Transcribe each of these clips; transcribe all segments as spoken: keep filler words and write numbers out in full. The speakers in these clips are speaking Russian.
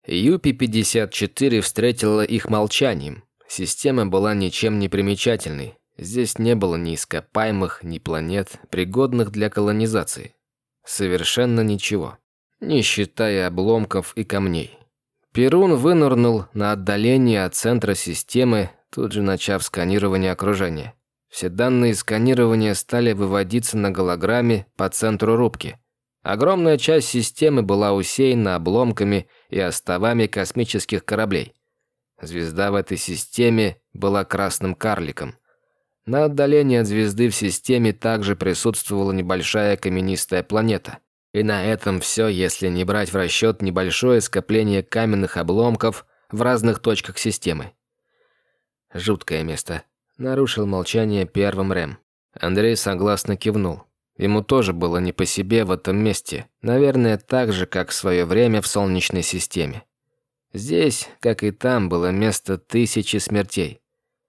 Ю Пи пятьдесят четыре встретила их молчанием. Система была ничем не примечательной. Здесь не было ни ископаемых, ни планет, пригодных для колонизации. Совершенно ничего, не считая обломков и камней. Перун вынырнул на отдалении от центра системы, тут же начав сканирование окружения. Все данные сканирования стали выводиться на голограмме по центру рубки. Огромная часть системы была усеяна обломками и остовами космических кораблей. Звезда в этой системе была красным карликом. На отдалении от звезды в системе также присутствовала небольшая каменистая планета. И на этом все, если не брать в расчет небольшое скопление каменных обломков в разных точках системы. Жуткое место. Нарушил молчание первым Рэм. Андрей согласно кивнул. Ему тоже было не по себе в этом месте. Наверное, так же, как в свое время в Солнечной системе. Здесь, как и там, было место тысячи смертей.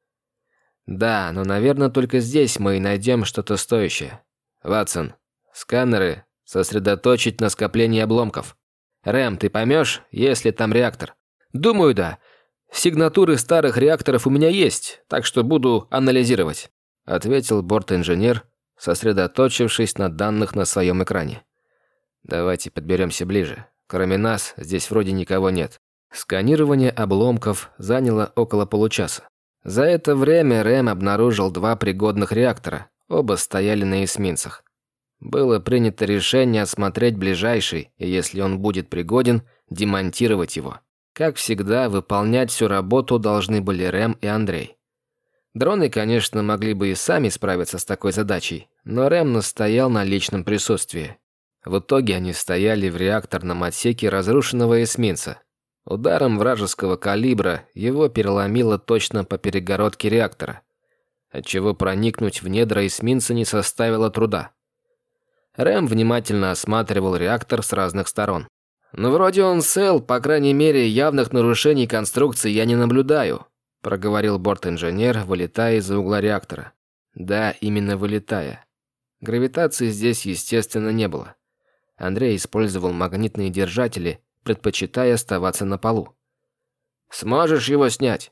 Да, но, наверное, только здесь мы и найдем что-то стоящее. Ватсон, сканеры сосредоточить на скоплении обломков. Рэм, ты поймешь, есть ли там реактор? Думаю, да. Сигнатуры старых реакторов у меня есть, так что буду анализировать, ответил борт-инженер, сосредоточившись на данных на своем экране. Давайте подберемся ближе. Кроме нас, здесь вроде никого нет. Сканирование обломков заняло около получаса. За это время Рэм обнаружил два пригодных реактора. Оба стояли на эсминцах. Было принято решение осмотреть ближайший, и если он будет пригоден, демонтировать его. Как всегда, выполнять всю работу должны были Рэм и Андрей. Дроны, конечно, могли бы и сами справиться с такой задачей, но Рэм настоял на личном присутствии. В итоге они стояли в реакторном отсеке разрушенного эсминца. Ударом вражеского калибра его переломило точно по перегородке реактора, отчего проникнуть в недра эсминца не составило труда. Рэм внимательно осматривал реактор с разных сторон. «Ну, вроде он цел, по крайней мере, явных нарушений конструкции я не наблюдаю», проговорил борт-инженер, вылетая из-за угла реактора. Да, именно вылетая. Гравитации здесь, естественно, не было. Андрей использовал магнитные держатели, предпочитая оставаться на полу. «Сможешь его снять?»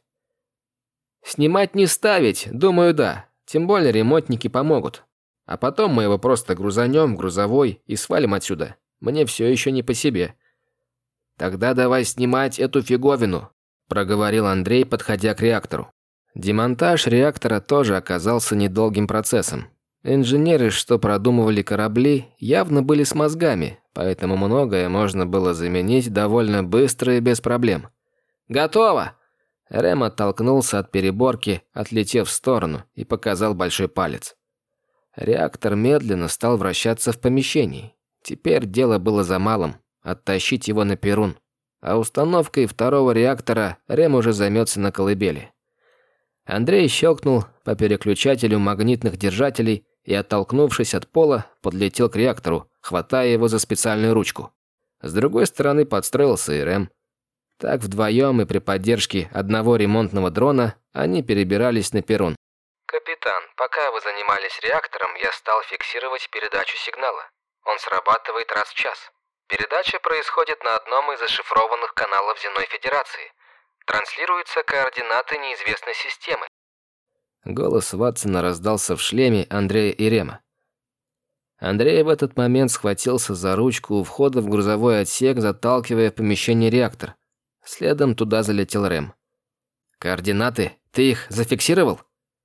«Снимать не ставить, думаю, да. Тем более ремонтники помогут. А потом мы его просто грузанем в грузовой и свалим отсюда. Мне все еще не по себе». «Тогда давай снимать эту фиговину», проговорил Андрей, подходя к реактору. Демонтаж реактора тоже оказался недолгим процессом. Инженеры, что продумывали корабли, явно были с мозгами, поэтому многое можно было заменить довольно быстро и без проблем. «Готово!» Рэм оттолкнулся от переборки, отлетев в сторону, и показал большой палец. Реактор медленно стал вращаться в помещении. Теперь дело было за малым – оттащить его на Перун. А установкой второго реактора Рэм уже займется на колыбели. Андрей щелкнул по переключателю магнитных держателей и, оттолкнувшись от пола, подлетел к реактору, хватая его за специальную ручку. С другой стороны подстроился и Рэм. Так вдвоем и при поддержке одного ремонтного дрона они перебирались на Перун. «Капитан, пока вы занимались реактором, я стал фиксировать передачу сигнала. Он срабатывает раз в час. Передача происходит на одном из зашифрованных каналов Земной Федерации. Транслируются координаты неизвестной системы». Голос Ватсона раздался в шлеме Андрея и Рема. Андрей в этот момент схватился за ручку у входа в грузовой отсек, заталкивая в помещение реактор. Следом туда залетел Рэм. «Координаты? Ты их зафиксировал?»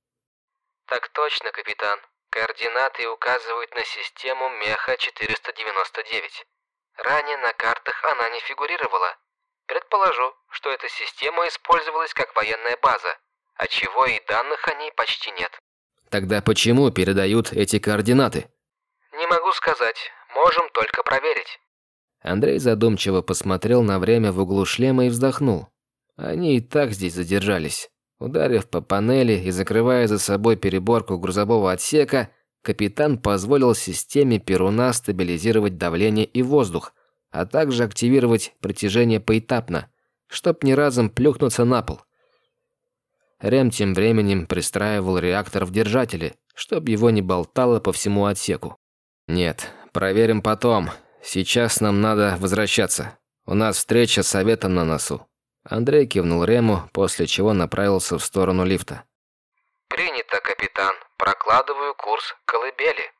«Так точно, капитан. Координаты указывают на систему Меха четыреста девяносто девять. Ранее на картах она не фигурировала. Предположу, что эта система использовалась как военная база, отчего и данных о ней почти нет». «Тогда почему передают эти координаты?» «Не могу сказать. Можем только проверить». Андрей задумчиво посмотрел на время в углу шлема и вздохнул. Они и так здесь задержались. Ударив по панели и закрывая за собой переборку грузового отсека, капитан позволил системе Перуна стабилизировать давление и воздух, а также активировать притяжение поэтапно, чтоб не разом плюхнуться на пол. Рэм тем временем пристраивал реактор в держателе, чтоб его не болтало по всему отсеку. «Нет, проверим потом. Сейчас нам надо возвращаться. У нас встреча с советом на носу». Андрей кивнул Рему, после чего направился в сторону лифта. «Принято, капитан. Прокладываю курс к колыбели».